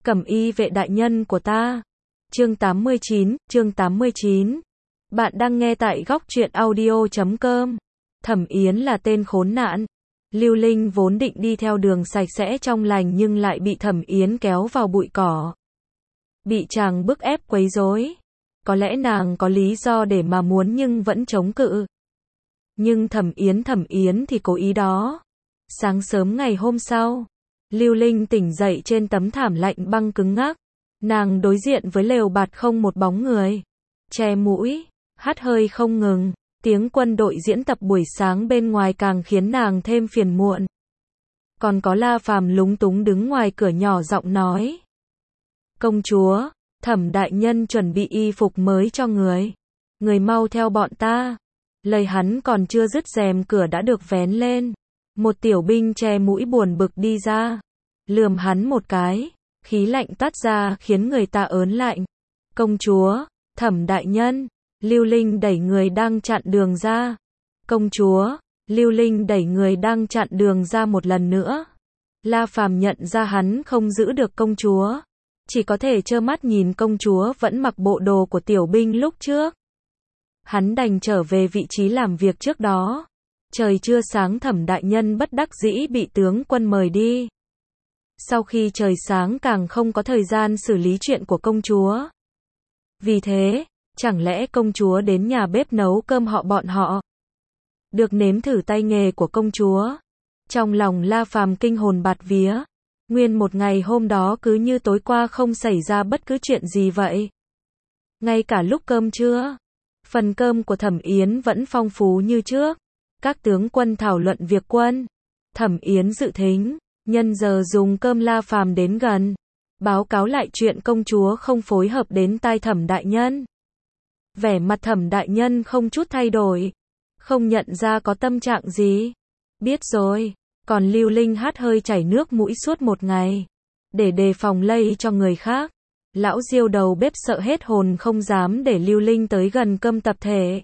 Cẩm y vệ đại nhân của ta. Chương 89. Bạn đang nghe tại góc truyện audio.com. Thẩm Yến là tên khốn nạn. Lưu Linh vốn định đi theo đường sạch sẽ trong lành nhưng lại bị Thẩm Yến kéo vào bụi cỏ. Bị chàng bức ép quấy rối. Có lẽ nàng có lý do để mà muốn nhưng vẫn chống cự. Nhưng Thẩm Yến thì cố ý đó. Sáng sớm ngày hôm sau, Lưu Linh tỉnh dậy trên tấm thảm lạnh băng cứng ngắc. Nàng đối diện với lều bạt không một bóng người. Che mũi, hắt hơi không ngừng. Tiếng quân đội diễn tập buổi sáng bên ngoài càng khiến nàng thêm phiền muộn. Còn có La Phàm lúng túng đứng ngoài cửa nhỏ giọng nói. Công chúa, Thẩm đại nhân chuẩn bị y phục mới cho người. Người mau theo bọn ta. Lời hắn còn chưa dứt rèm cửa đã được vén lên. Một tiểu binh che mũi buồn bực đi ra. Lườm hắn một cái. Khí lạnh toát ra khiến người ta ớn lạnh. Công chúa, Thẩm đại nhân. Lưu Linh đẩy người đang chặn đường ra. Công chúa, Lưu Linh đẩy người đang chặn đường ra một lần nữa. La Phàm nhận ra hắn không giữ được công chúa. Chỉ có thể trơ mắt nhìn công chúa vẫn mặc bộ đồ của tiểu binh lúc trước. Hắn đành trở về vị trí làm việc trước đó. Trời chưa sáng Thẩm đại nhân bất đắc dĩ bị tướng quân mời đi. Sau khi trời sáng càng không có thời gian xử lý chuyện của công chúa. Vì thế, chẳng lẽ công chúa đến nhà bếp nấu cơm bọn họ? Được nếm thử tay nghề của công chúa. Trong lòng La Phàm kinh hồn bạt vía. Nguyên một ngày hôm đó cứ như tối qua không xảy ra bất cứ chuyện gì vậy. Ngay cả lúc cơm trưa, phần cơm của Thẩm Yến vẫn phong phú như trước. Các tướng quân thảo luận việc quân. Thẩm Yến dự thính, nhân giờ dùng cơm La Phàm đến gần. Báo cáo lại chuyện công chúa không phối hợp đến tai Thẩm đại nhân. Vẻ mặt Thẩm đại nhân không chút thay đổi. Không nhận ra có tâm trạng gì. Biết rồi. Còn Lưu Linh hắt hơi chảy nước mũi suốt một ngày. Để đề phòng lây cho người khác. Lão Diêu đầu bếp sợ hết hồn không dám để Lưu Linh tới gần cơm tập thể.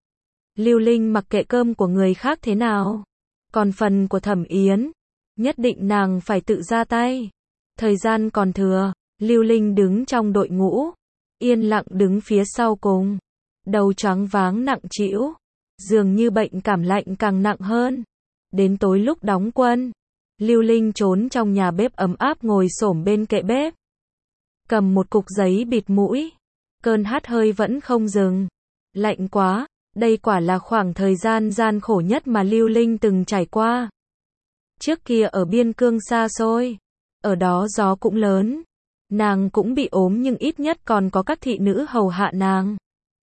Lưu Linh mặc kệ cơm của người khác thế nào. Còn phần của Thẩm Yến, nhất định nàng phải tự ra tay. Thời gian còn thừa, Lưu Linh đứng trong đội ngũ. Yên lặng đứng phía sau cùng. Đầu choáng váng nặng trĩu. Dường như bệnh cảm lạnh càng nặng hơn. Đến tối lúc đóng quân, Lưu Linh trốn trong nhà bếp ấm áp ngồi xổm bên kệ bếp. Cầm một cục giấy bịt mũi. Cơn hắt hơi vẫn không dừng. Lạnh quá, đây quả là khoảng thời gian gian khổ nhất mà Lưu Linh từng trải qua. Trước kia ở biên cương xa xôi, ở đó gió cũng lớn. Nàng cũng bị ốm nhưng ít nhất còn có các thị nữ hầu hạ nàng.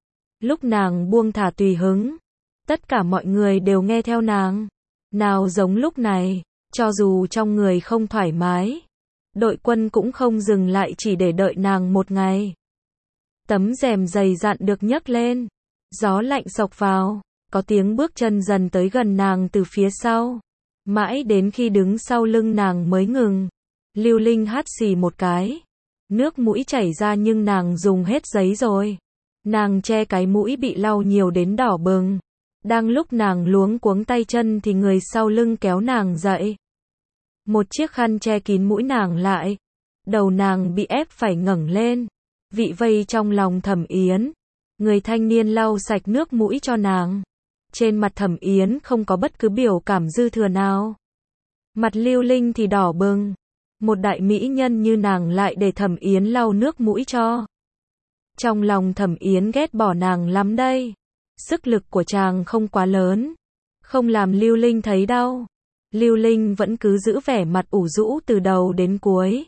Lúc nàng buông thả tùy hứng, tất cả mọi người đều nghe theo nàng. Nào giống lúc này, cho dù trong người không thoải mái, đội quân cũng không dừng lại chỉ để đợi nàng một ngày. Tấm rèm dày dặn được nhấc lên, gió lạnh xộc vào, có tiếng bước chân dần tới gần nàng từ phía sau. Mãi đến khi đứng sau lưng nàng mới ngừng. Lưu Linh hắt xì một cái. Nước mũi chảy ra nhưng nàng dùng hết giấy rồi. Nàng che cái mũi bị lau nhiều đến đỏ bừng. Đang lúc nàng luống cuống tay chân thì người sau lưng kéo nàng dậy. Một chiếc khăn che kín mũi nàng lại. Đầu nàng bị ép phải ngẩng lên. Vị vây trong lòng Thẩm Yến. Người thanh niên lau sạch nước mũi cho nàng. Trên mặt Thẩm Yến không có bất cứ biểu cảm dư thừa nào. Mặt Lưu Linh thì đỏ bừng. Một đại mỹ nhân như nàng lại để Thẩm Yến lau nước mũi cho. Trong lòng Thẩm Yến ghét bỏ nàng lắm đây. Sức lực của chàng không quá lớn. Không làm Lưu Linh thấy đau. Lưu Linh vẫn cứ giữ vẻ mặt ủ rũ từ đầu đến cuối.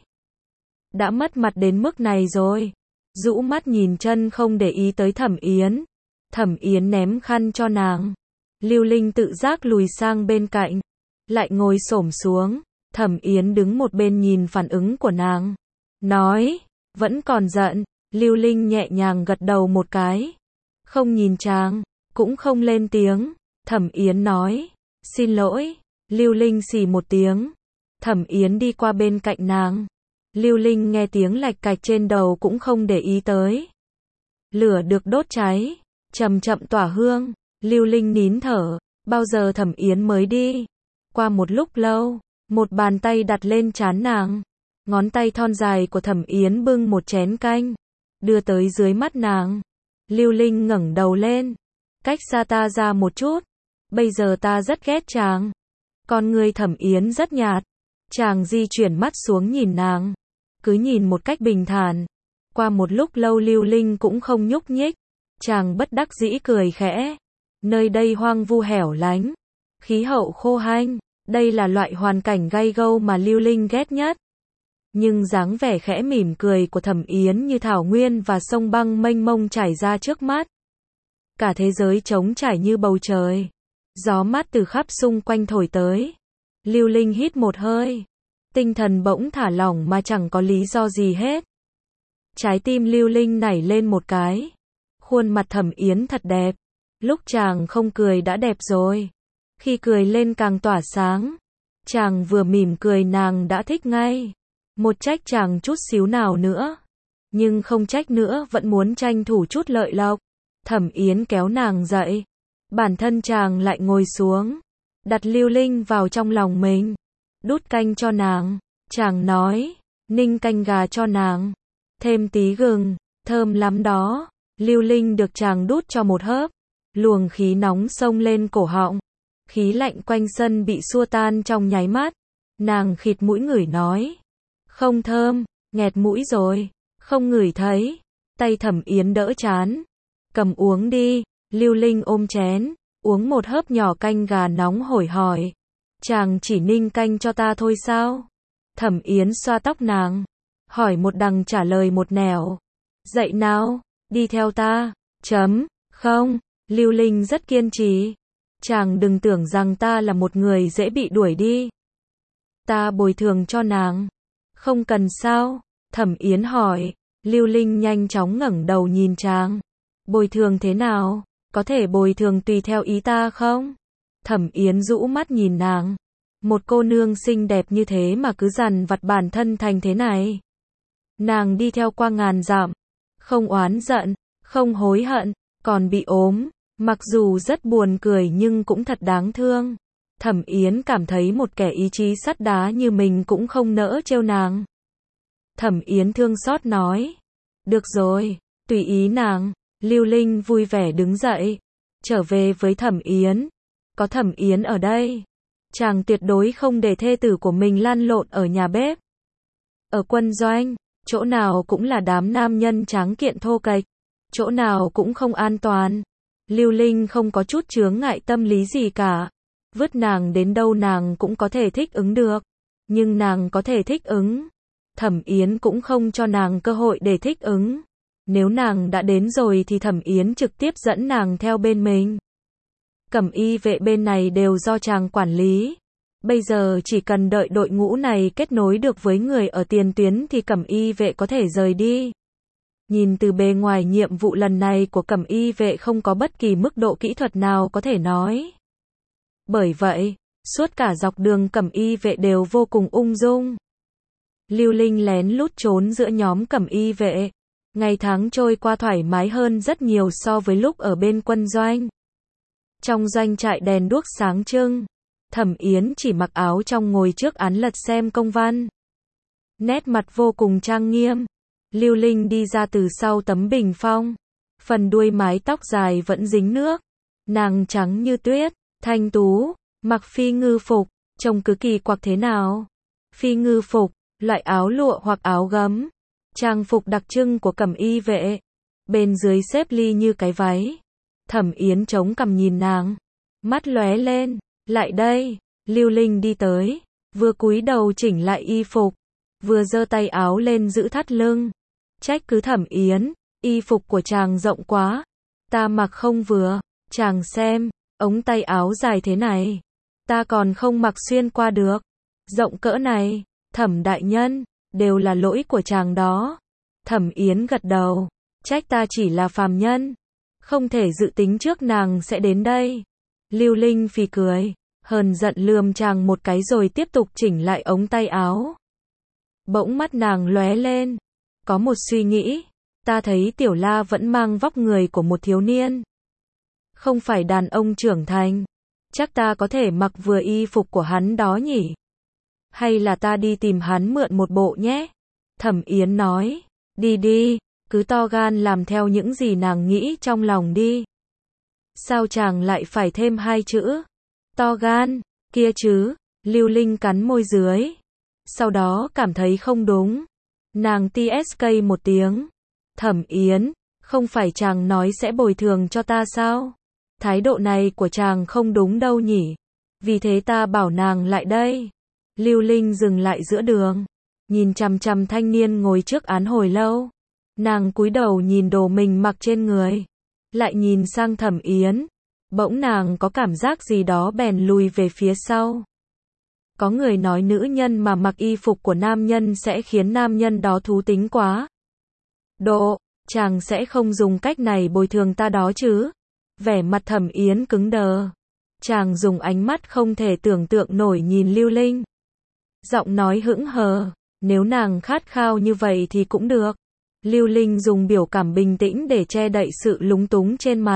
Đã mất mặt đến mức này rồi. Rũ mắt nhìn chân không để ý tới Thẩm Yến. Thẩm Yến ném khăn cho nàng. Lưu Linh tự giác lùi sang bên cạnh. Lại ngồi xổm xuống. Thẩm Yến đứng một bên nhìn phản ứng của nàng. Nói, vẫn còn giận. Lưu Linh nhẹ nhàng gật đầu một cái. Không nhìn chàng, cũng không lên tiếng. Thẩm Yến nói, xin lỗi. Lưu Linh xì một tiếng. Thẩm Yến đi qua bên cạnh nàng. Lưu Linh nghe tiếng lạch cạch trên đầu cũng không để ý tới. Lửa được đốt cháy, chậm chậm tỏa hương. Lưu Linh nín thở, bao giờ Thẩm Yến mới đi. Qua một lúc lâu, một bàn tay đặt lên trán nàng. Ngón tay thon dài của Thẩm Yến bưng một chén canh, đưa tới dưới mắt nàng. Lưu Linh ngẩng đầu lên, cách xa ta ra một chút, bây giờ ta rất ghét chàng. Con người Thẩm Yến rất nhạt, chàng di chuyển mắt xuống nhìn nàng, cứ nhìn một cách bình thản. Qua một lúc lâu Lưu Linh cũng không nhúc nhích, chàng bất đắc dĩ cười khẽ. Nơi đây hoang vu hẻo lánh, khí hậu khô hanh, đây là loại hoàn cảnh gay gâu mà Lưu Linh ghét nhất. Nhưng dáng vẻ khẽ mỉm cười của Thẩm Yến như thảo nguyên và sông băng mênh mông trải ra trước mắt. Cả thế giới trống trải như bầu trời. Gió mát từ khắp xung quanh thổi tới. Lưu Linh hít một hơi. Tinh thần bỗng thả lỏng mà chẳng có lý do gì hết. Trái tim Lưu Linh nảy lên một cái. Khuôn mặt Thẩm Yến thật đẹp. Lúc chàng không cười đã đẹp rồi. Khi cười lên càng tỏa sáng. Chàng vừa mỉm cười nàng đã thích ngay. Một trách chàng chút xíu nào nữa. Nhưng không trách nữa vẫn muốn tranh thủ chút lợi lộc. Thẩm Yến kéo nàng dậy. Bản thân chàng lại ngồi xuống. Đặt Lưu Linh vào trong lòng mình. Đút canh cho nàng. Chàng nói. Ninh canh gà cho nàng. Thêm tí gừng. Thơm lắm đó. Lưu Linh được chàng đút cho một hớp. Luồng khí nóng xông lên cổ họng. Khí lạnh quanh sân bị xua tan trong nháy mắt. Nàng khịt mũi ngửi nói. Không thơm, nghẹt mũi rồi, không ngửi thấy. Tay Thẩm Yến đỡ chán. Cầm uống đi. Lưu Linh ôm chén, uống một hớp nhỏ canh gà nóng hổi hỏi. Chàng chỉ ninh canh cho ta thôi sao? Thẩm Yến xoa tóc nàng, hỏi một đằng trả lời một nẻo. Dậy nào, đi theo ta. Không, Lưu Linh rất kiên trì. Chàng đừng tưởng rằng ta là một người dễ bị đuổi đi. Ta bồi thường cho nàng. Không cần sao? Thẩm Yến hỏi. Lưu Linh nhanh chóng ngẩng đầu nhìn chàng. Bồi thường thế nào? Có thể bồi thường tùy theo ý ta không? Thẩm Yến rũ mắt nhìn nàng. Một cô nương xinh đẹp như thế mà cứ dằn vặt bản thân thành thế này. Nàng đi theo qua ngàn dặm. Không oán giận, không hối hận, còn bị ốm. Mặc dù rất buồn cười nhưng cũng thật đáng thương. Thẩm Yến cảm thấy một kẻ ý chí sắt đá như mình cũng không nỡ trêu nàng. Thẩm Yến thương xót nói. Được rồi, tùy ý nàng. Lưu Linh vui vẻ đứng dậy. Trở về với Thẩm Yến. Có Thẩm Yến ở đây. Chàng tuyệt đối không để thê tử của mình lăn lộn ở nhà bếp. Ở quân doanh, chỗ nào cũng là đám nam nhân tráng kiện thô kệch. Chỗ nào cũng không an toàn. Lưu Linh không có chút chướng ngại tâm lý gì cả. Vứt nàng đến đâu nàng cũng có thể thích ứng được. Nhưng nàng có thể thích ứng. Thẩm Yến cũng không cho nàng cơ hội để thích ứng. Nếu nàng đã đến rồi thì Thẩm Yến trực tiếp dẫn nàng theo bên mình. Cẩm y vệ bên này đều do chàng quản lý. Bây giờ chỉ cần đợi đội ngũ này kết nối được với người ở tiền tuyến thì Cẩm y vệ có thể rời đi. Nhìn từ bề ngoài nhiệm vụ lần này của Cẩm y vệ không có bất kỳ mức độ kỹ thuật nào có thể nói. Bởi vậy, suốt cả dọc đường Cẩm y vệ đều vô cùng ung dung. Lưu Linh lén lút trốn giữa nhóm Cẩm y vệ. Ngày tháng trôi qua thoải mái hơn rất nhiều so với lúc ở bên quân doanh. Trong doanh trại đèn đuốc sáng trưng. Thẩm Yến chỉ mặc áo trong ngồi trước án lật xem công văn. Nét mặt vô cùng trang nghiêm. Lưu Linh đi ra từ sau tấm bình phong. Phần đuôi mái tóc dài vẫn dính nước. Nàng trắng như tuyết, thanh tú, mặc phi ngư phục, trông cứ kỳ quặc thế nào. Phi ngư phục, loại áo lụa hoặc áo gấm. Trang phục đặc trưng của Cẩm y vệ. Bên dưới xếp ly như cái váy. Thẩm Yến chống cằm nhìn nàng. Mắt lóe lên. Lại đây. Lưu Linh đi tới. Vừa cúi đầu chỉnh lại y phục. Vừa giơ tay áo lên giữ thắt lưng. Trách cứ Thẩm Yến. Y phục của chàng rộng quá. Ta mặc không vừa. Chàng xem. Ống tay áo dài thế này. Ta còn không mặc xuyên qua được. Rộng cỡ này. Thẩm đại nhân. Đều là lỗi của chàng đó. Thẩm Yến gật đầu. Trách ta chỉ là phàm nhân. Không thể dự tính trước nàng sẽ đến đây. Lưu Linh phì cười. Hờn giận lườm chàng một cái rồi tiếp tục chỉnh lại ống tay áo. Bỗng mắt nàng lóe lên. Có một suy nghĩ. Ta thấy Tiểu La vẫn mang vóc người của một thiếu niên. Không phải đàn ông trưởng thành. Chắc ta có thể mặc vừa y phục của hắn đó nhỉ. hay là ta đi tìm hắn mượn một bộ nhé. Thẩm Yến nói, đi đi, cứ to gan làm theo những gì nàng nghĩ trong lòng đi. Sao chàng lại phải thêm hai chữ? To gan, kia chứ, Lưu Linh cắn môi dưới. Sau đó cảm thấy không đúng. Nàng TSK một tiếng. Thẩm Yến, không phải chàng nói sẽ bồi thường cho ta sao? Thái độ này của chàng không đúng đâu nhỉ. Vì thế ta bảo nàng lại đây. Lưu Linh dừng lại giữa đường. Nhìn chằm chằm thanh niên ngồi trước án hồi lâu. Nàng cúi đầu nhìn đồ mình mặc trên người. Lại nhìn sang Thẩm Yến. Bỗng nàng có cảm giác gì đó bèn lùi về phía sau. Có người nói nữ nhân mà mặc y phục của nam nhân sẽ khiến nam nhân đó thú tính quá. Độ, chàng sẽ không dùng cách này bồi thường ta đó chứ? Vẻ mặt Thẩm Yến cứng đờ. Chàng dùng ánh mắt không thể tưởng tượng nổi nhìn Lưu Linh. Giọng nói hững hờ, nếu nàng khát khao như vậy thì cũng được. Lưu Linh dùng biểu cảm bình tĩnh để che đậy sự lúng túng trên mặt.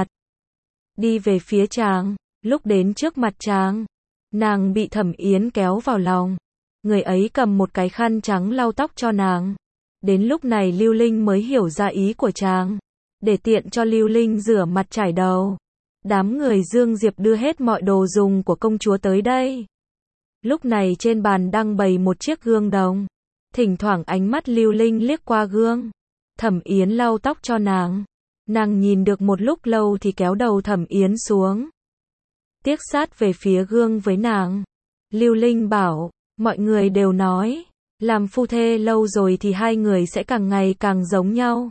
Đi về phía chàng, lúc đến trước mặt chàng, nàng bị Thẩm Yến kéo vào lòng. Người ấy cầm một cái khăn trắng lau tóc cho nàng. Đến lúc này Lưu Linh mới hiểu ra ý của chàng. Để tiện cho Lưu Linh rửa mặt chải đầu. Đám người Dương Diệp đưa hết mọi đồ dùng của công chúa tới đây. Lúc này trên bàn đang bày một chiếc gương đồng. Thỉnh thoảng ánh mắt Lưu Linh liếc qua gương. Thẩm Yến lau tóc cho nàng. Nàng nhìn được một lúc lâu thì kéo đầu Thẩm Yến xuống. Tiếc sát về phía gương với nàng. Lưu Linh bảo, mọi người đều nói, làm phu thê lâu rồi thì hai người sẽ càng ngày càng giống nhau.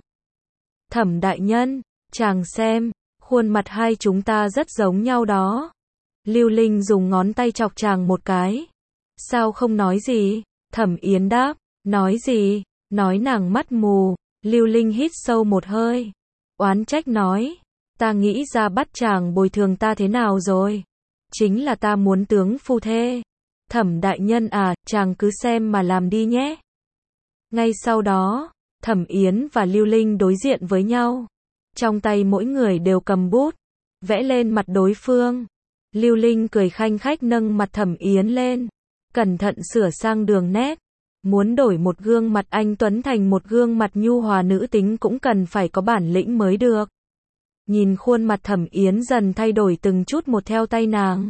Thẩm đại nhân, chàng xem, khuôn mặt hai chúng ta rất giống nhau đó. Lưu Linh dùng ngón tay chọc chàng một cái. Sao không nói gì? Thẩm Yến đáp, nói gì? Nói nàng mắt mù. Lưu Linh hít sâu một hơi. Oán trách nói, ta nghĩ ra bắt chàng bồi thường ta thế nào rồi? Chính là ta muốn tướng phu thê. Thẩm đại nhân à, chàng cứ xem mà làm đi nhé. Ngay sau đó, Thẩm Yến và Lưu Linh đối diện với nhau. Trong tay mỗi người đều cầm bút, vẽ lên mặt đối phương. Lưu Linh cười khanh khách nâng mặt Thẩm Yến lên, cẩn thận sửa sang đường nét. Muốn đổi một gương mặt anh tuấn thành một gương mặt nhu hòa nữ tính cũng cần phải có bản lĩnh mới được. Nhìn khuôn mặt Thẩm Yến dần thay đổi từng chút một theo tay nàng.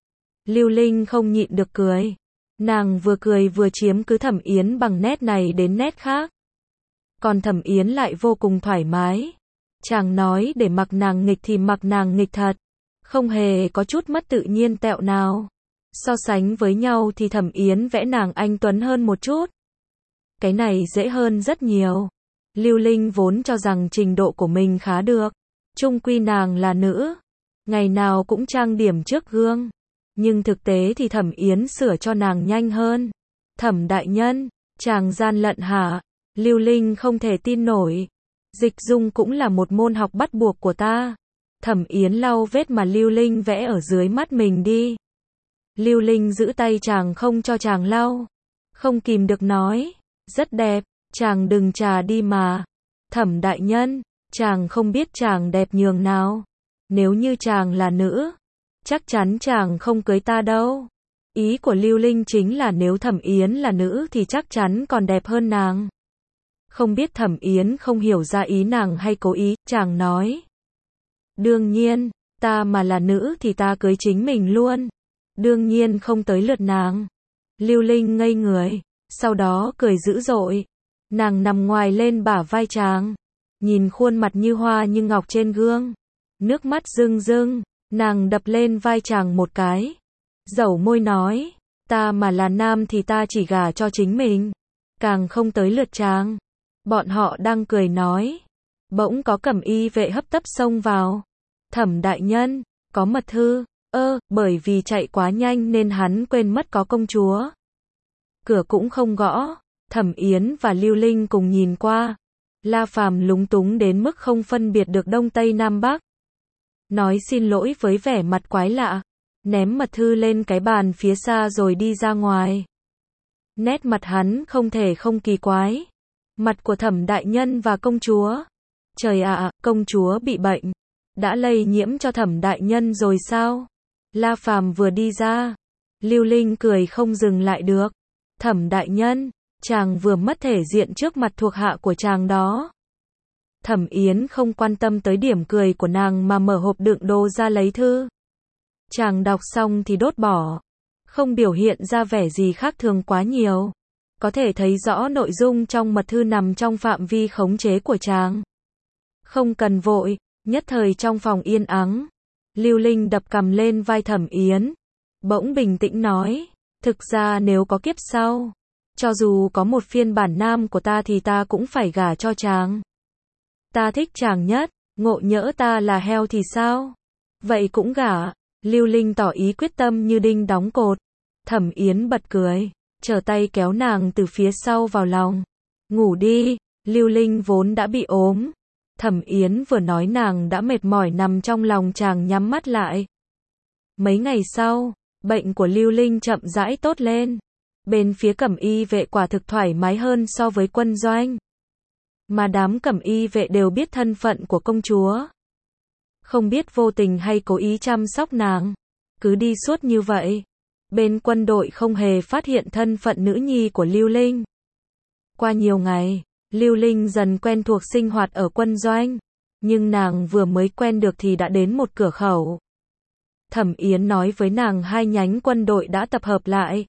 Lưu Linh không nhịn được cười. Nàng vừa cười vừa chiếm cứ Thẩm Yến bằng nét này đến nét khác. Còn Thẩm Yến lại vô cùng thoải mái. Chàng nói để mặc nàng nghịch thì mặc nàng nghịch thật. Không hề có chút mất tự nhiên tẹo nào. So sánh với nhau thì Thẩm Yến vẽ nàng anh tuấn hơn một chút. Cái này dễ hơn rất nhiều. Lưu Linh vốn cho rằng trình độ của mình khá được. Chung quy nàng là nữ. Ngày nào cũng trang điểm trước gương. Nhưng thực tế thì Thẩm Yến sửa cho nàng nhanh hơn. Thẩm đại nhân, chàng gian lận hả? Lưu Linh không thể tin nổi. Dịch dung cũng là một môn học bắt buộc của ta. Thẩm Yến lau vết mà Lưu Linh vẽ ở dưới mắt mình đi. Lưu Linh giữ tay chàng không cho chàng lau. Không kìm được nói, rất đẹp, chàng đừng chà đi mà. Thẩm đại nhân, chàng không biết chàng đẹp nhường nào. Nếu như chàng là nữ, chắc chắn chàng không cưới ta đâu. Ý của Lưu Linh chính là nếu Thẩm Yến là nữ thì chắc chắn còn đẹp hơn nàng. Không biết Thẩm Yến không hiểu ra ý nàng hay cố ý, chàng nói. Đương nhiên, ta mà là nữ thì ta cưới chính mình luôn. Đương nhiên không tới lượt nàng. Lưu Linh ngây người, sau đó cười dữ dội. Nàng nằm ngoài lên bả vai chàng, nhìn khuôn mặt như hoa như ngọc trên gương. Nước mắt rưng rưng, nàng đập lên vai chàng một cái. Dẩu môi nói, ta mà là nam thì ta chỉ gả cho chính mình. Càng không tới lượt chàng. Bọn họ đang cười nói. Bỗng có cẩm y vệ hấp tấp xông vào. Thẩm đại nhân, có mật thư. Bởi vì chạy quá nhanh nên hắn quên mất có công chúa. Cửa cũng không gõ. Thẩm Yến và Lưu Linh cùng nhìn qua. La Phàm lúng túng đến mức không phân biệt được Đông Tây Nam Bắc. Nói xin lỗi với vẻ mặt quái lạ. Ném mật thư lên cái bàn phía xa rồi đi ra ngoài. Nét mặt hắn không thể không kỳ quái. Mặt của Thẩm đại nhân và công chúa. Trời ạ, công chúa bị bệnh. Đã lây nhiễm cho Thẩm đại nhân rồi sao? La Phàm vừa đi ra. Lưu Linh cười không dừng lại được. Thẩm đại nhân, chàng vừa mất thể diện trước mặt thuộc hạ của chàng đó. Thẩm Yến không quan tâm tới điểm cười của nàng mà mở hộp đựng đồ ra lấy thư. Chàng đọc xong thì đốt bỏ, không biểu hiện ra vẻ gì khác thường quá nhiều. Có thể thấy rõ nội dung trong mật thư nằm trong phạm vi khống chế của chàng. Không cần vội, nhất thời trong phòng yên ắng. Lưu Linh đập cằm lên vai Thẩm Yến, bỗng bình tĩnh nói, thực ra nếu có kiếp sau, cho dù có một phiên bản nam của ta thì ta cũng phải gả cho chàng. Ta thích chàng nhất, ngộ nhỡ ta là heo thì sao? Vậy cũng gả. Lưu Linh tỏ ý quyết tâm như đinh đóng cột. Thẩm Yến bật cười, trở tay kéo nàng từ phía sau vào lòng. Ngủ đi. Lưu Linh vốn đã bị ốm. Thẩm Yến vừa nói nàng đã mệt mỏi nằm trong lòng chàng nhắm mắt lại. Mấy ngày sau, bệnh của Lưu Linh chậm rãi tốt lên. Bên phía Cẩm Y vệ quả thực thoải mái hơn so với quân doanh. Mà đám Cẩm Y vệ đều biết thân phận của công chúa. Không biết vô tình hay cố ý chăm sóc nàng. Cứ đi suốt như vậy. Bên quân đội không hề phát hiện thân phận nữ nhi của Lưu Linh. Qua nhiều ngày, Lưu Linh dần quen thuộc sinh hoạt ở quân doanh. Nhưng nàng vừa mới quen được thì đã đến một cửa khẩu. Thẩm Yến nói với nàng 2 nhánh quân đội đã tập hợp lại.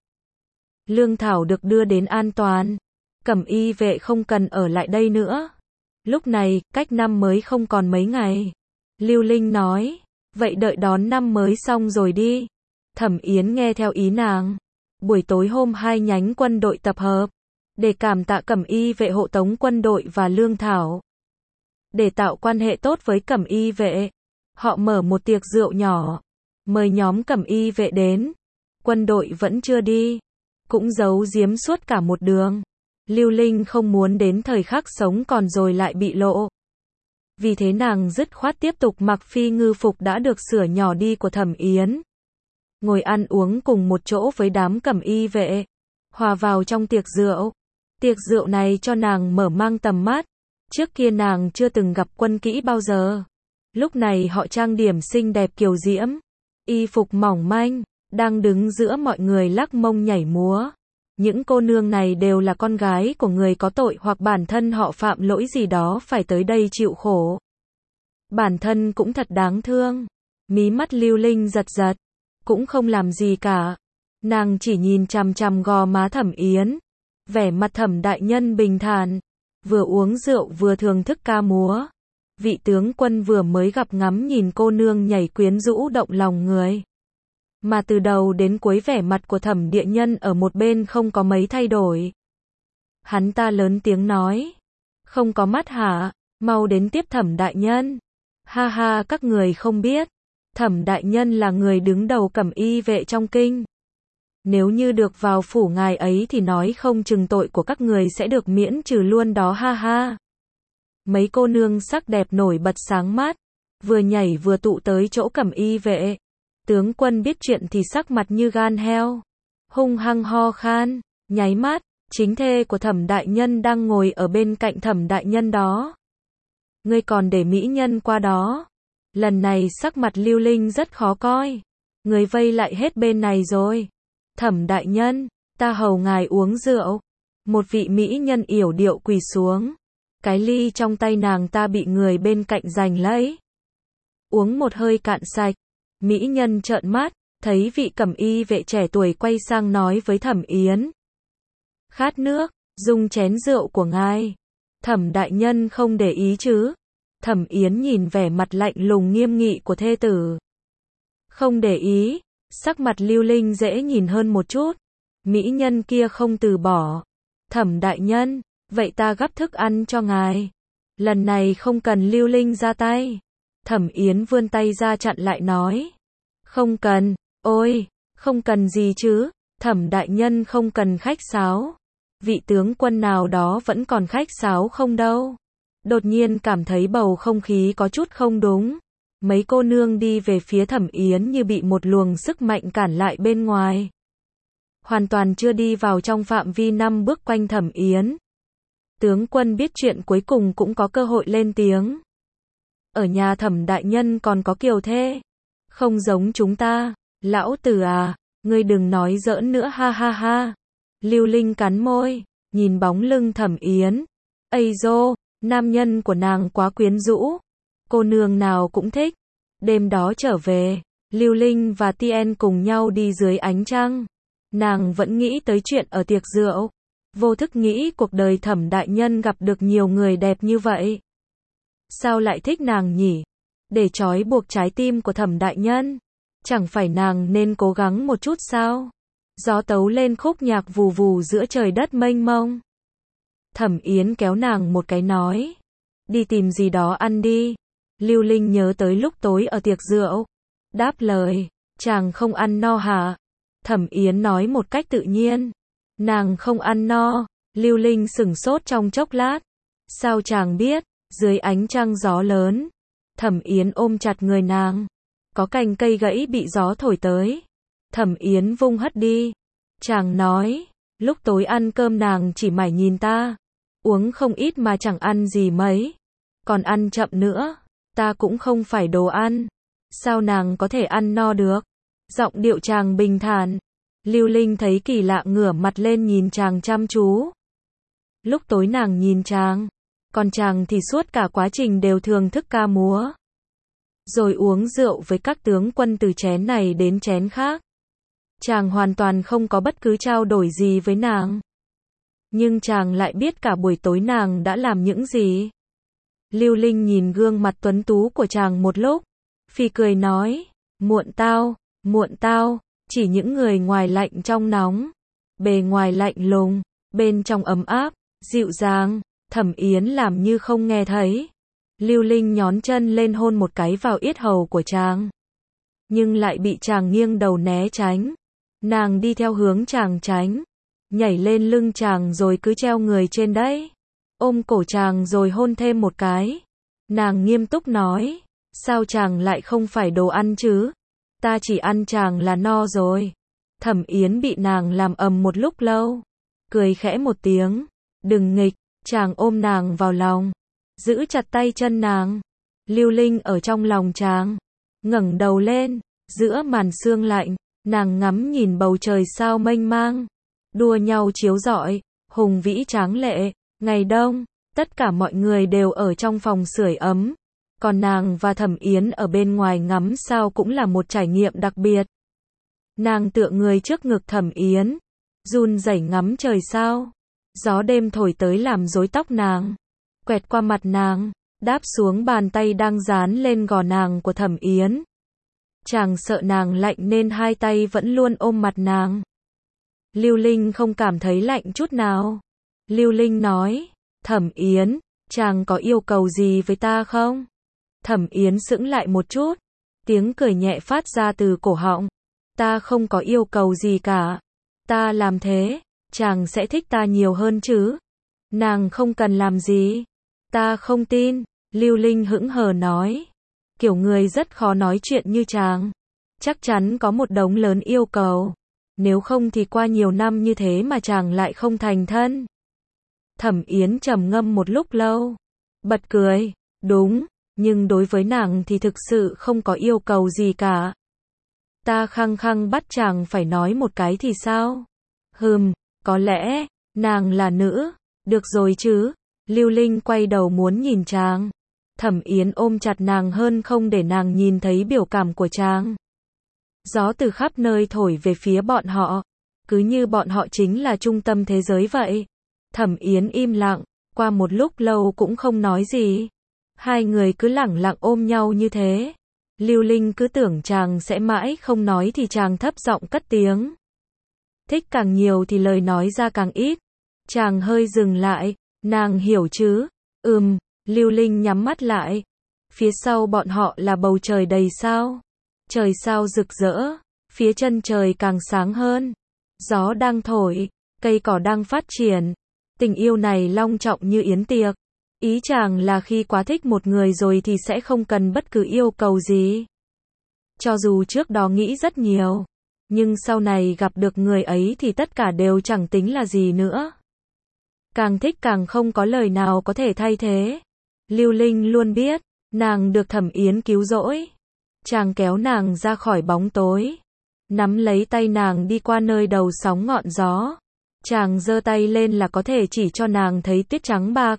Lương thảo được đưa đến an toàn. Cẩm Y vệ không cần ở lại đây nữa. Lúc này, cách năm mới không còn mấy ngày. Lưu Linh nói, vậy đợi đón năm mới xong rồi đi. Thẩm Yến nghe theo ý nàng. Buổi tối hôm 2 nhánh quân đội tập hợp. Để cảm tạ Cẩm Y vệ hộ tống quân đội và lương thảo. Để tạo quan hệ tốt với Cẩm Y vệ, họ mở một tiệc rượu nhỏ. Mời nhóm Cẩm Y vệ đến. Quân đội vẫn chưa đi. Cũng giấu giếm suốt cả một đường. Lưu Linh không muốn đến thời khắc sống còn rồi lại bị lộ. Vì thế nàng dứt khoát tiếp tục mặc phi ngư phục đã được sửa nhỏ đi của Thẩm Yến. Ngồi ăn uống cùng một chỗ với đám Cẩm Y vệ. Hòa vào trong tiệc rượu. Tiệc rượu này cho nàng mở mang tầm mắt. Trước kia nàng chưa từng gặp quân kỹ bao giờ. Lúc này họ trang điểm xinh đẹp kiều diễm. Y phục mỏng manh. Đang đứng giữa mọi người lắc mông nhảy múa. Những cô nương này đều là con gái của người có tội hoặc bản thân họ phạm lỗi gì đó phải tới đây chịu khổ. Bản thân cũng thật đáng thương. Mí mắt Lưu Linh giật giật. Cũng không làm gì cả. Nàng chỉ nhìn chằm chằm gò má Thẩm Yến. Vẻ mặt Thẩm đại nhân bình thản. Vừa uống rượu vừa thưởng thức ca múa. Vị tướng quân vừa mới gặp ngắm nhìn cô nương nhảy quyến rũ động lòng người. Mà từ đầu đến cuối vẻ mặt của Thẩm địa nhân ở một bên không có mấy thay đổi. Hắn ta lớn tiếng nói. Không có mắt hả? Mau đến tiếp Thẩm đại nhân. Ha ha, các người không biết. Thẩm đại nhân là người đứng đầu Cẩm Y vệ trong kinh. Nếu như được vào phủ ngài ấy thì nói không chừng tội của các người sẽ được miễn trừ luôn đó, ha ha. Mấy cô nương sắc đẹp nổi bật sáng mắt. Vừa nhảy vừa tụ tới chỗ Cẩm Y vệ. Tướng quân biết chuyện thì sắc mặt như gan heo. Hung hăng ho khan. Nháy mắt, chính thê của Thẩm đại nhân đang ngồi ở bên cạnh Thẩm đại nhân đó. Ngươi còn để mỹ nhân qua đó. Lần này sắc mặt Lưu Linh rất khó coi. Người vây lại hết bên này rồi. Thẩm đại nhân, ta hầu ngài uống rượu. Một vị mỹ nhân yểu điệu quỳ xuống. Cái ly trong tay nàng ta bị người bên cạnh giành lấy. Uống một hơi cạn sạch. Mỹ nhân trợn mắt, thấy vị Cẩm Y vệ trẻ tuổi quay sang nói với Thẩm Yến. Khát nước, dùng chén rượu của ngài. Thẩm đại nhân không để ý chứ? Thẩm Yến nhìn vẻ mặt lạnh lùng nghiêm nghị của thê tử. Không để ý, sắc mặt Lưu Linh dễ nhìn hơn một chút. Mỹ nhân kia không từ bỏ. Thẩm đại nhân, vậy ta gắp thức ăn cho ngài. Lần này không cần Lưu Linh ra tay. Thẩm Yến vươn tay ra chặn lại nói. Không cần, ôi, không cần gì chứ, Thẩm đại nhân không cần khách sáo. Vị tướng quân nào đó vẫn còn khách sáo không đâu. Đột nhiên cảm thấy bầu không khí có chút không đúng. Mấy cô nương đi về phía Thẩm Yến như bị một luồng sức mạnh cản lại bên ngoài. Hoàn toàn chưa đi vào trong phạm vi 5 bước quanh Thẩm Yến. Tướng quân biết chuyện cuối cùng cũng có cơ hội lên tiếng. Ở nhà Thẩm đại nhân còn có kiều thê. Không giống chúng ta. Lão tử à, ngươi đừng nói giỡn nữa, ha ha ha. Lưu Linh cắn môi, nhìn bóng lưng Thẩm Yến. Ây dô, nam nhân của nàng quá quyến rũ. Cô nương nào cũng thích. Đêm đó trở về, Lưu Linh và Tien cùng nhau đi dưới ánh trăng. Nàng vẫn nghĩ tới chuyện ở tiệc rượu. Vô thức nghĩ cuộc đời Thẩm đại nhân gặp được nhiều người đẹp như vậy. Sao lại thích nàng nhỉ? Để trói buộc trái tim của Thẩm đại nhân. Chẳng phải nàng nên cố gắng một chút sao? Gió tấu lên khúc nhạc vù vù giữa trời đất mênh mông. Thẩm Yến kéo nàng một cái nói. Đi tìm gì đó ăn đi. Lưu Linh nhớ tới lúc tối ở tiệc rượu. Đáp lời, chàng không ăn no hả? Thẩm Yến nói một cách tự nhiên. Nàng không ăn no. Lưu Linh sửng sốt trong chốc lát. Sao chàng biết? Dưới ánh trăng gió lớn. Thẩm Yến ôm chặt người nàng. Có cành cây gãy bị gió thổi tới. Thẩm Yến vung hất đi. Chàng nói, lúc tối ăn cơm nàng chỉ mải nhìn ta. Uống không ít mà chẳng ăn gì mấy. Còn ăn chậm nữa. Ta cũng không phải đồ ăn. Sao nàng có thể ăn no được? Giọng điệu chàng bình thản. Lưu Linh thấy kỳ lạ ngửa mặt lên nhìn chàng chăm chú. Lúc tối nàng nhìn chàng. Còn chàng thì suốt cả quá trình đều thưởng thức ca múa. Rồi uống rượu với các tướng quân từ chén này đến chén khác. Chàng hoàn toàn không có bất cứ trao đổi gì với nàng. Nhưng chàng lại biết cả buổi tối nàng đã làm những gì. Lưu Linh nhìn gương mặt tuấn tú của chàng một lúc. Phì cười nói, muộn tao, chỉ những người ngoài lạnh trong nóng. Bề ngoài lạnh lùng, bên trong ấm áp, dịu dàng. Thẩm Yến làm như không nghe thấy. Lưu Linh nhón chân lên hôn một cái vào yết hầu của chàng. Nhưng lại bị chàng nghiêng đầu né tránh. Nàng đi theo hướng chàng tránh. Nhảy lên lưng chàng rồi cứ treo người trên đấy. Ôm cổ chàng rồi hôn thêm một cái. Nàng nghiêm túc nói. Sao chàng lại không phải đồ ăn chứ? Ta chỉ ăn chàng là no rồi. Thẩm Yến bị nàng làm ầm một lúc lâu. Cười khẽ một tiếng. Đừng nghịch. Chàng ôm nàng vào lòng. Giữ chặt tay chân nàng. Lưu Linh ở trong lòng chàng. Ngẩng đầu lên. Giữa màn sương lạnh. Nàng ngắm nhìn bầu trời sao mênh mang. Đua nhau chiếu rọi. Hùng vĩ tráng lệ. Ngày đông. Tất cả mọi người đều ở trong phòng sưởi ấm. Còn nàng và Thẩm Yến ở bên ngoài ngắm sao cũng là một trải nghiệm đặc biệt. Nàng tựa người trước ngực Thẩm Yến. Run rẩy ngắm trời sao. Gió đêm thổi tới làm rối tóc nàng. Quẹt qua mặt nàng. Đáp xuống bàn tay đang dán lên gò nàng của Thẩm Yến. Chàng sợ nàng lạnh nên hai tay vẫn luôn ôm mặt nàng. Lưu Linh không cảm thấy lạnh chút nào. Lưu Linh nói. Thẩm Yến, chàng có yêu cầu gì với ta không? Thẩm Yến sững lại một chút. Tiếng cười nhẹ phát ra từ cổ họng. Ta không có yêu cầu gì cả. Ta làm thế, chàng sẽ thích ta nhiều hơn chứ. Nàng không cần làm gì. Ta không tin. Lưu Linh hững hờ nói. Kiểu người rất khó nói chuyện như chàng. Chắc chắn có một đống lớn yêu cầu. Nếu không thì qua nhiều năm như thế mà chàng lại không thành thân. Thẩm Yến trầm ngâm một lúc lâu. Bật cười. Đúng, nhưng đối với nàng thì thực sự không có yêu cầu gì cả. Ta khăng khăng bắt chàng phải nói một cái thì sao? Có lẽ, nàng là nữ. Được rồi chứ. Lưu Linh quay đầu muốn nhìn chàng. Thẩm Yến ôm chặt nàng hơn không để nàng nhìn thấy biểu cảm của chàng. Gió từ khắp nơi thổi về phía bọn họ. Cứ như bọn họ chính là trung tâm thế giới vậy. Thẩm Yến im lặng, qua một lúc lâu cũng không nói gì. Hai người cứ lẳng lặng ôm nhau như thế. Lưu Linh cứ tưởng chàng sẽ mãi không nói thì chàng thấp giọng cất tiếng. Thích càng nhiều thì lời nói ra càng ít. Chàng hơi dừng lại, nàng hiểu chứ? Lưu Linh nhắm mắt lại. Phía sau bọn họ là bầu trời đầy sao. Trời sao rực rỡ, phía chân trời càng sáng hơn. Gió đang thổi, cây cỏ đang phát triển. Tình yêu này long trọng như yến tiệc. Ý chàng là khi quá thích một người rồi thì sẽ không cần bất cứ yêu cầu gì. Cho dù trước đó nghĩ rất nhiều, nhưng sau này gặp được người ấy thì tất cả đều chẳng tính là gì nữa. Càng thích càng không có lời nào có thể thay thế. Lưu Linh luôn biết, nàng được Thẩm Yến cứu rỗi. Chàng kéo nàng ra khỏi bóng tối, nắm lấy tay nàng đi qua nơi đầu sóng ngọn gió. Chàng giơ tay lên là có thể chỉ cho nàng thấy tuyết trắng bạc.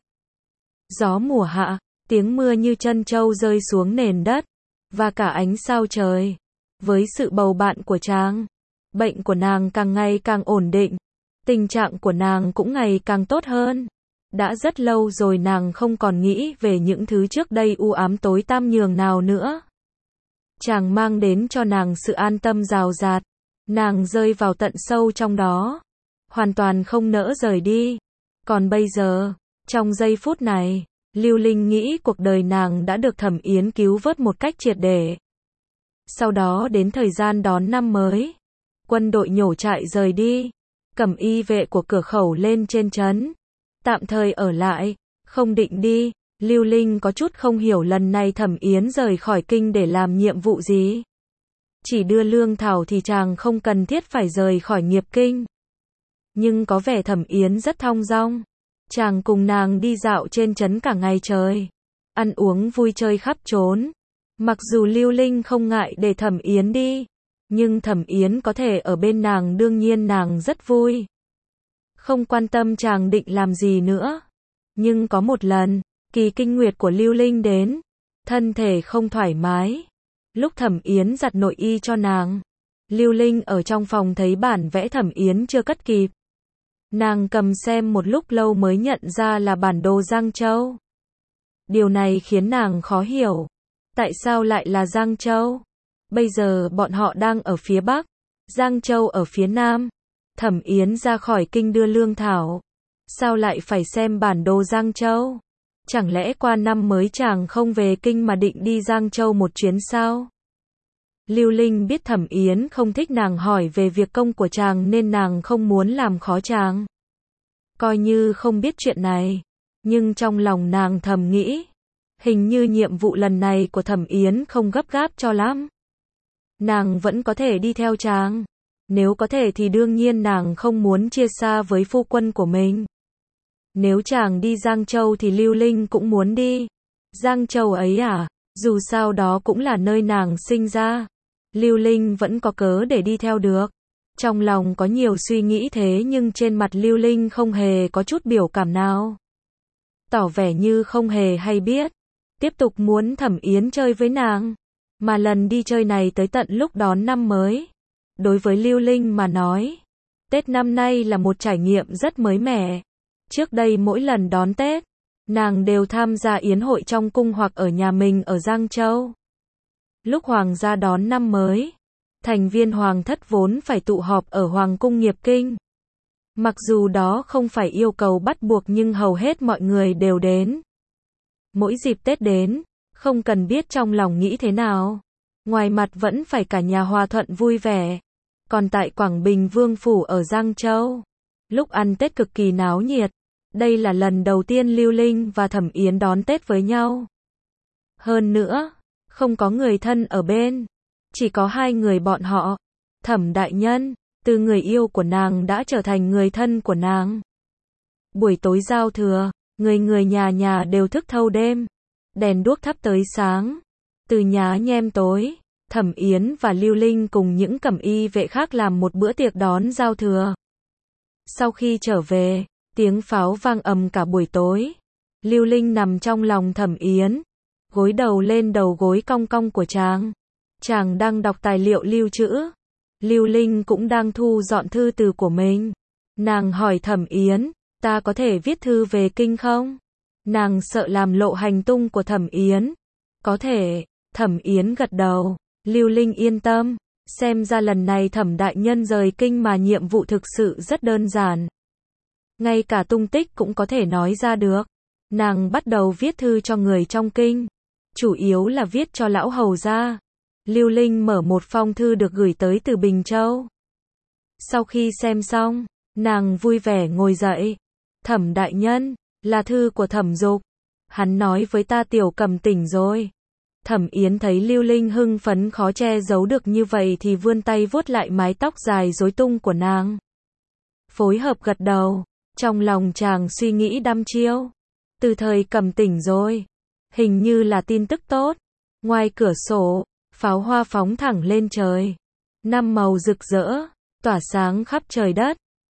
Gió mùa hạ, tiếng mưa như chân trâu rơi xuống nền đất, và cả ánh sao trời. Với sự bầu bạn của chàng, bệnh của nàng càng ngày càng ổn định, tình trạng của nàng cũng ngày càng tốt hơn. Đã rất lâu rồi nàng không còn nghĩ về những thứ trước đây u ám tối tăm nhường nào nữa. Chàng mang đến cho nàng sự an tâm rào rạt, nàng rơi vào tận sâu trong đó, hoàn toàn không nỡ rời đi. Còn bây giờ, trong giây phút này, Lưu Linh nghĩ cuộc đời nàng đã được Thẩm Yến cứu vớt một cách triệt để. Sau đó đến thời gian đón năm mới, quân đội nhổ trại rời đi, cẩm y vệ của cửa khẩu lên trên trấn, tạm thời ở lại, không định đi. Lưu Linh có chút không hiểu lần này Thẩm Yến rời khỏi kinh để làm nhiệm vụ gì. Chỉ đưa lương thảo thì chàng không cần thiết phải rời khỏi nghiệp kinh. Nhưng có vẻ Thẩm Yến rất thong dong. Chàng cùng nàng đi dạo trên trấn cả ngày trời, ăn uống vui chơi khắp trốn. Mặc dù Lưu Linh không ngại để Thẩm Yến đi, nhưng Thẩm Yến có thể ở bên nàng đương nhiên nàng rất vui. Không quan tâm chàng định làm gì nữa. Nhưng có một lần, kỳ kinh nguyệt của Lưu Linh đến, thân thể không thoải mái. Lúc Thẩm Yến giặt nội y cho nàng, Lưu Linh ở trong phòng thấy bản vẽ Thẩm Yến chưa cất kịp. Nàng cầm xem một lúc lâu mới nhận ra là bản đồ Giang Châu. Điều này khiến nàng khó hiểu. Tại sao lại là Giang Châu? Bây giờ bọn họ đang ở phía Bắc, Giang Châu ở phía Nam. Thẩm Yến ra khỏi kinh đưa lương thảo. Sao lại phải xem bản đồ Giang Châu? Chẳng lẽ qua năm mới chàng không về kinh mà định đi Giang Châu một chuyến sao? Lưu Linh biết Thẩm Yến không thích nàng hỏi về việc công của chàng nên nàng không muốn làm khó chàng. Coi như không biết chuyện này, nhưng trong lòng nàng thầm nghĩ, hình như nhiệm vụ lần này của Thẩm Yến không gấp gáp cho lắm. Nàng vẫn có thể đi theo chàng. Nếu có thể thì đương nhiên nàng không muốn chia xa với phu quân của mình. Nếu chàng đi Giang Châu thì Lưu Linh cũng muốn đi. Giang Châu ấy à, dù sao đó cũng là nơi nàng sinh ra. Lưu Linh vẫn có cớ để đi theo được. Trong lòng có nhiều suy nghĩ thế nhưng trên mặt Lưu Linh không hề có chút biểu cảm nào. Tỏ vẻ như không hề hay biết. Tiếp tục muốn Thẩm Yến chơi với nàng. Mà lần đi chơi này tới tận lúc đón năm mới. Đối với Lưu Linh mà nói, Tết năm nay là một trải nghiệm rất mới mẻ. Trước đây mỗi lần đón Tết, nàng đều tham gia yến hội trong cung hoặc ở nhà mình ở Giang Châu. Lúc hoàng gia đón năm mới, thành viên hoàng thất vốn phải tụ họp ở Hoàng cung Nghiệp Kinh. Mặc dù đó không phải yêu cầu bắt buộc nhưng hầu hết mọi người đều đến. Mỗi dịp Tết đến, không cần biết trong lòng nghĩ thế nào, ngoài mặt vẫn phải cả nhà hòa thuận vui vẻ. Còn tại Quảng Bình Vương Phủ ở Giang Châu, lúc ăn Tết cực kỳ náo nhiệt. Đây là lần đầu tiên Lưu Linh và Thẩm Yến đón Tết với nhau. Hơn nữa, không có người thân ở bên. Chỉ có hai người bọn họ. Thẩm đại nhân, từ người yêu của nàng đã trở thành người thân của nàng. Buổi tối giao thừa, người nhà nhà đều thức thâu đêm. Đèn đuốc thắp tới sáng. Từ nhá nhem tối, Thẩm Yến và Lưu Linh cùng những cẩm y vệ khác làm một bữa tiệc đón giao thừa. Sau khi trở về, tiếng pháo vang ầm cả buổi tối. Lưu Linh nằm trong lòng Thẩm Yến, gối đầu lên đầu gối cong cong của chàng. Chàng đang đọc tài liệu lưu trữ. Lưu Linh cũng đang thu dọn thư từ của mình. Nàng hỏi Thẩm Yến, ta có thể viết thư về kinh không? Nàng sợ làm lộ hành tung của Thẩm Yến. Có thể, Thẩm Yến gật đầu. Lưu Linh yên tâm, xem ra lần này Thẩm đại nhân rời kinh mà nhiệm vụ thực sự rất đơn giản. Ngay cả tung tích cũng có thể nói ra được. Nàng bắt đầu viết thư cho người trong kinh. Chủ yếu là viết cho lão hầu gia. Lưu Linh mở một phong thư được gửi tới từ Bình Châu. Sau khi xem xong, nàng vui vẻ ngồi dậy. Thẩm đại nhân, là thư của Thẩm Dục. Hắn nói với ta Tiểu Cầm tỉnh rồi. Thẩm Yến thấy Lưu Linh hưng phấn khó che giấu được như vậy thì vươn tay vuốt lại mái tóc dài rối tung của nàng. Phối hợp gật đầu. Trong lòng chàng suy nghĩ đăm chiêu. Từ thời Cầm tỉnh rồi. Hình như là tin tức tốt. Ngoài cửa sổ, pháo hoa phóng thẳng lên trời. Năm màu rực rỡ, tỏa sáng khắp trời đất.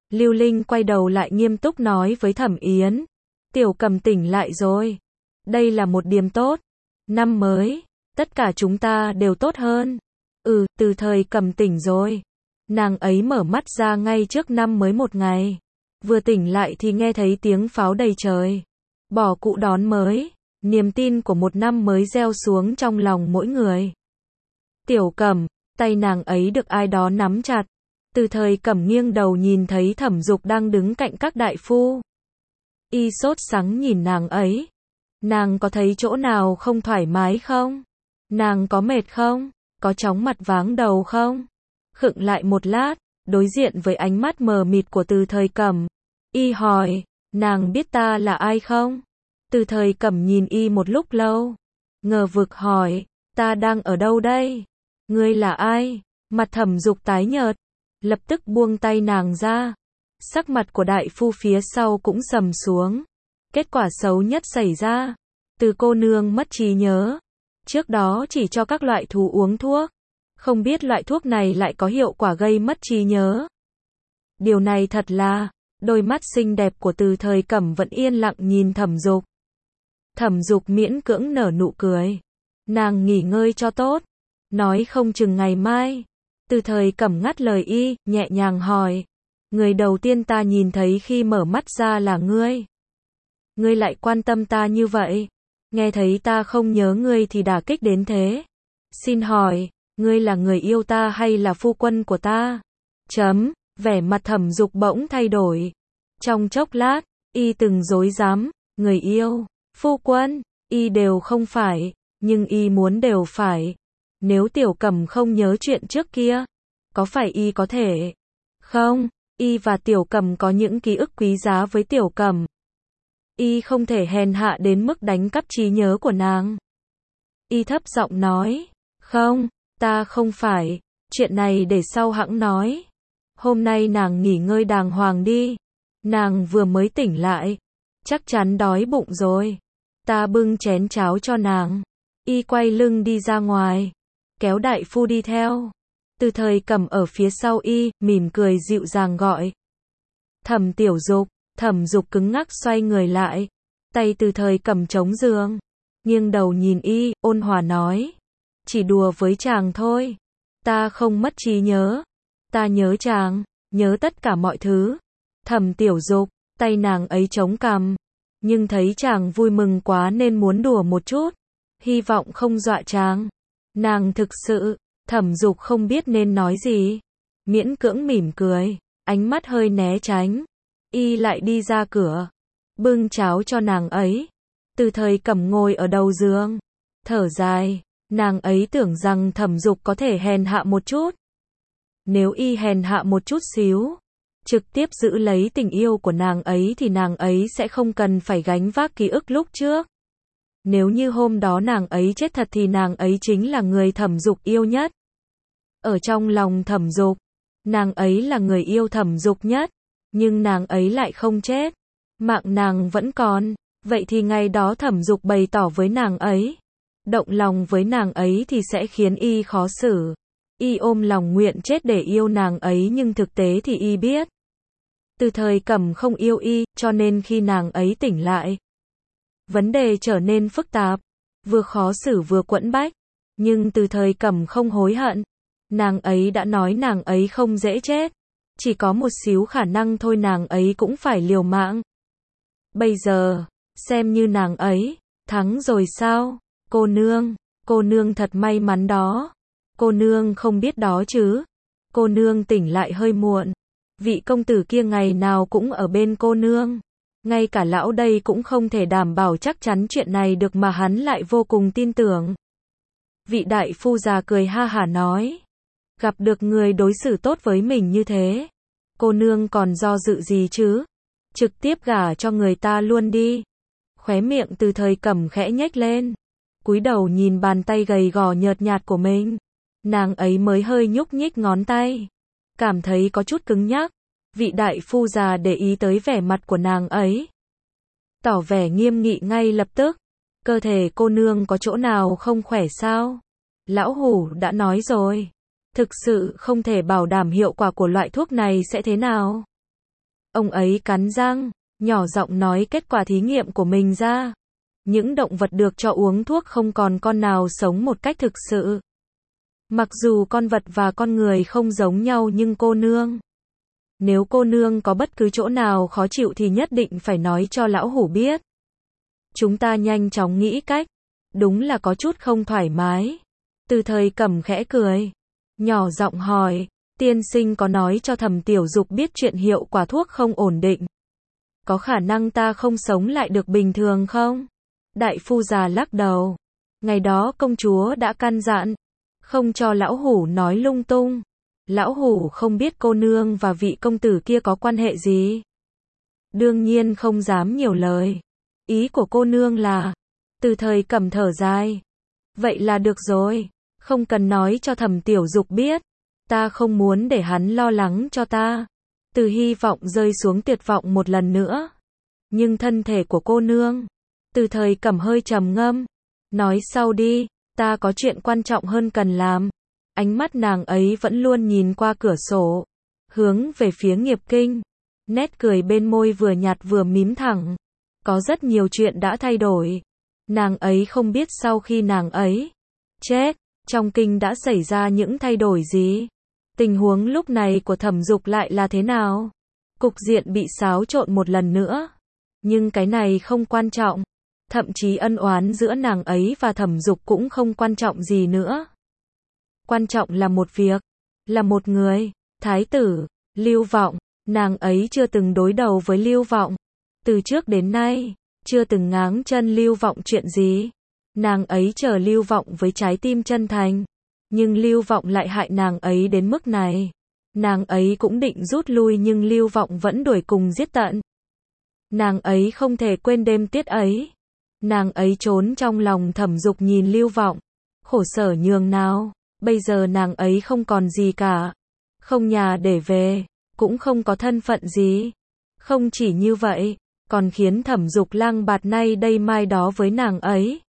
Lưu Linh quay đầu lại nghiêm túc nói với Thẩm Yến. Tiểu Cầm tỉnh lại rồi. Đây là một điểm tốt. Năm mới, tất cả chúng ta đều tốt hơn. Từ Thời Cầm tỉnh rồi. Nàng ấy mở mắt ra ngay trước năm mới một ngày. Vừa tỉnh lại thì nghe thấy tiếng pháo đầy trời. Bỏ cũ đón mới. Niềm tin của một năm mới gieo xuống trong lòng mỗi người. Tiểu Cầm, tay nàng ấy được ai đó nắm chặt. Từ Thời Cầm nghiêng đầu nhìn thấy Thẩm Dục đang đứng cạnh các đại phu. Y sốt sắng nhìn nàng ấy. Nàng có thấy chỗ nào không thoải mái không? Nàng có mệt không? Có chóng mặt váng đầu không? Khựng lại một lát, đối diện với ánh mắt mờ mịt của Từ Thời Cầm. Y hỏi, nàng biết ta là ai không? Từ Thời Cầm nhìn y một lúc lâu. Ngờ vực hỏi, ta đang ở đâu đây? Ngươi là ai? Mặt Thẩm Dục tái nhợt. Lập tức buông tay nàng ra. Sắc mặt của đại phu phía sau cũng sầm xuống. Kết quả xấu nhất xảy ra. Từ cô nương mất trí nhớ. Trước đó chỉ cho các loại thú uống thuốc. Không biết loại thuốc này lại có hiệu quả gây mất trí nhớ. Điều này thật là, đôi mắt xinh đẹp của Từ Thời Cầm vẫn yên lặng nhìn Thẩm Dục. Thẩm Dục miễn cưỡng nở nụ cười. Nàng nghỉ ngơi cho tốt. Nói không chừng ngày mai. Từ Thời Cầm ngắt lời y, nhẹ nhàng hỏi. Người đầu tiên ta nhìn thấy khi mở mắt ra là ngươi. Ngươi lại quan tâm ta như vậy. Nghe thấy ta không nhớ ngươi thì đả kích đến thế. Xin hỏi, ngươi là người yêu ta hay là phu quân của ta? Vẻ mặt Thẩm Dục bỗng thay đổi. Trong chốc lát, y từng rối rắm, người yêu, phu quân, y đều không phải, nhưng y muốn đều phải. Nếu Tiểu Cầm không nhớ chuyện trước kia, có phải y có thể? Không, y và Tiểu Cầm có những ký ức quý giá với Tiểu Cầm. Y không thể hèn hạ đến mức đánh cắp trí nhớ của nàng. Y thấp giọng nói, không, ta không phải, chuyện này để sau hẵng nói. Hôm nay nàng nghỉ ngơi đàng hoàng đi. Nàng vừa mới tỉnh lại, chắc chắn đói bụng rồi. Ta bưng chén cháo cho nàng. Y quay lưng đi ra ngoài, kéo đại phu đi theo. Từ Thời Cầm ở phía sau y, mỉm cười dịu dàng gọi. Thẩm Tiểu Dục. Thẩm Dục cứng ngắc xoay người lại. Tay Từ Thời Cầm chống giường. Nghiêng đầu nhìn y, ôn hòa nói. Chỉ đùa với chàng thôi. Ta không mất trí nhớ. Ta nhớ chàng, nhớ tất cả mọi thứ. Thẩm Tiểu Dục, tay nàng ấy chống cằm. Nhưng thấy chàng vui mừng quá nên muốn đùa một chút. Hy vọng không dọa chàng. Nàng thực sự, Thẩm Dục không biết nên nói gì. Miễn cưỡng mỉm cười, ánh mắt hơi né tránh. Y lại đi ra cửa, bưng cháo cho nàng ấy. Từ Thời Cầm ngồi ở đầu giường, thở dài. Nàng ấy tưởng rằng Thẩm Dục có thể hèn hạ một chút. Nếu y hèn hạ một chút xíu, trực tiếp giữ lấy tình yêu của nàng ấy thì nàng ấy sẽ không cần phải gánh vác ký ức lúc trước. Nếu như hôm đó nàng ấy chết thật thì nàng ấy chính là người Thẩm Dục yêu nhất. Ở trong lòng Thẩm Dục, nàng ấy là người yêu Thẩm Dục nhất. Nhưng nàng ấy lại không chết. Mạng nàng vẫn còn. Vậy thì ngày đó Thẩm Dục bày tỏ với nàng ấy, động lòng với nàng ấy thì sẽ khiến y khó xử. Y ôm lòng nguyện chết để yêu nàng ấy nhưng thực tế thì y biết. Từ Thời Cầm không yêu y, cho nên khi nàng ấy tỉnh lại, vấn đề trở nên phức tạp. Vừa khó xử vừa quẫn bách. Nhưng Từ Thời Cầm không hối hận. Nàng ấy đã nói nàng ấy không dễ chết. Chỉ có một xíu khả năng thôi nàng ấy cũng phải liều mạng. Bây giờ, xem như nàng ấy thắng rồi sao? Cô nương thật may mắn đó. Cô nương không biết đó chứ. Cô nương tỉnh lại hơi muộn. Vị công tử kia ngày nào cũng ở bên cô nương. Ngay cả lão đây cũng không thể đảm bảo chắc chắn chuyện này được mà hắn lại vô cùng tin tưởng. Vị đại phu già cười ha hả nói. Gặp được người đối xử tốt với mình như thế, cô nương còn do dự gì chứ? Trực tiếp gả cho người ta luôn đi. Khóe miệng Từ Thời Cầm khẽ nhếch lên. Cúi đầu nhìn bàn tay gầy gò nhợt nhạt của mình. Nàng ấy mới hơi nhúc nhích ngón tay. Cảm thấy có chút cứng nhắc. Vị đại phu già để ý tới vẻ mặt của nàng ấy. Tỏ vẻ nghiêm nghị ngay lập tức. Cơ thể cô nương có chỗ nào không khỏe sao? Lão hủ đã nói rồi. Thực sự không thể bảo đảm hiệu quả của loại thuốc này sẽ thế nào. Ông ấy cắn răng, nhỏ giọng nói kết quả thí nghiệm của mình ra. Những động vật được cho uống thuốc không còn con nào sống một cách thực sự. Mặc dù con vật và con người không giống nhau nhưng cô nương. Nếu cô nương có bất cứ chỗ nào khó chịu thì nhất định phải nói cho lão hủ biết. Chúng ta nhanh chóng nghĩ cách. Đúng là có chút không thoải mái. Từ Thời Cẩm khẽ cười. Nhỏ giọng hỏi, tiên sinh có nói cho Thẩm Tiểu Dục biết chuyện hiệu quả thuốc không ổn định. Có khả năng ta không sống lại được bình thường không? Đại phu già lắc đầu. Ngày đó công chúa đã căn dặn. Không cho lão hủ nói lung tung. Lão hủ không biết cô nương và vị công tử kia có quan hệ gì. Đương nhiên không dám nhiều lời. Ý của cô nương là. Từ Thời Cẩm thở dài. Vậy là được rồi. Không cần nói cho Thẩm Tiểu Dục biết. Ta không muốn để hắn lo lắng cho ta. Từ hy vọng rơi xuống tuyệt vọng một lần nữa. Nhưng thân thể của cô nương. Từ Thời Cẩm hơi trầm ngâm. Nói sau đi, ta có chuyện quan trọng hơn cần làm. Ánh mắt nàng ấy vẫn luôn nhìn qua cửa sổ. Hướng về phía Nghiệp Kinh. Nét cười bên môi vừa nhạt vừa mím thẳng. Có rất nhiều chuyện đã thay đổi. Nàng ấy không biết sau khi nàng ấy chết, trong kinh đã xảy ra những thay đổi gì. Tình huống lúc này của Thẩm Dục lại là thế nào? Cục diện bị xáo trộn một lần nữa. Nhưng cái này không quan trọng. Thậm chí ân oán giữa nàng ấy và Thẩm Dục cũng không quan trọng gì nữa. Quan trọng là một việc, là một người, thái tử, Lưu Vọng. Nàng ấy chưa từng đối đầu với Lưu Vọng. Từ trước đến nay, chưa từng ngáng chân Lưu Vọng chuyện gì. Nàng ấy chờ Lưu Vọng với trái tim chân thành. Nhưng Lưu Vọng lại hại nàng ấy đến mức này. Nàng ấy cũng định rút lui nhưng Lưu Vọng vẫn đuổi cùng giết tận. Nàng ấy không thể quên đêm tiết ấy. Nàng ấy trốn trong lòng Thẩm Dục nhìn Lưu Vọng. Khổ sở nhường nào. Bây giờ nàng ấy không còn gì cả. Không nhà để về. Cũng không có thân phận gì. Không chỉ như vậy. Còn khiến Thẩm Dục lang bạt nay đây mai đó với nàng ấy.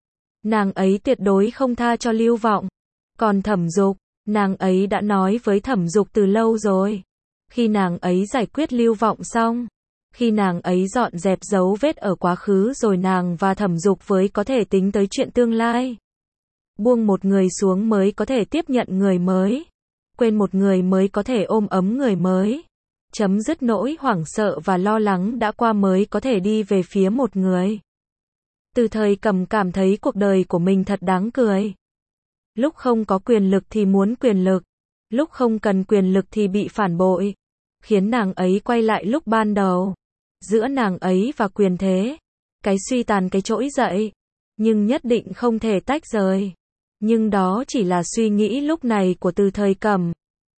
Nàng ấy tuyệt đối không tha cho Lưu Vọng. Còn Thẩm Dục, nàng ấy đã nói với Thẩm Dục từ lâu rồi. Khi nàng ấy giải quyết Lưu Vọng xong, khi nàng ấy dọn dẹp dấu vết ở quá khứ rồi nàng và Thẩm Dục mới có thể tính tới chuyện tương lai. Buông một người xuống mới có thể tiếp nhận người mới. Quên một người mới có thể ôm ấm người mới. Chấm dứt nỗi hoảng sợ và lo lắng đã qua mới có thể đi về phía một người. Từ Thời Cẩm cảm thấy cuộc đời của mình thật đáng cười. Lúc không có quyền lực thì muốn quyền lực. Lúc không cần quyền lực thì bị phản bội. Khiến nàng ấy quay lại lúc ban đầu. Giữa nàng ấy và quyền thế. Cái suy tàn cái trỗi dậy. Nhưng nhất định không thể tách rời. Nhưng đó chỉ là suy nghĩ lúc này của Từ Thời Cẩm.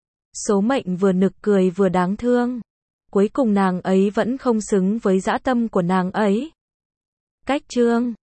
Số mệnh vừa nực cười vừa đáng thương. Cuối cùng nàng ấy vẫn không xứng với dã tâm của nàng ấy. Cách chương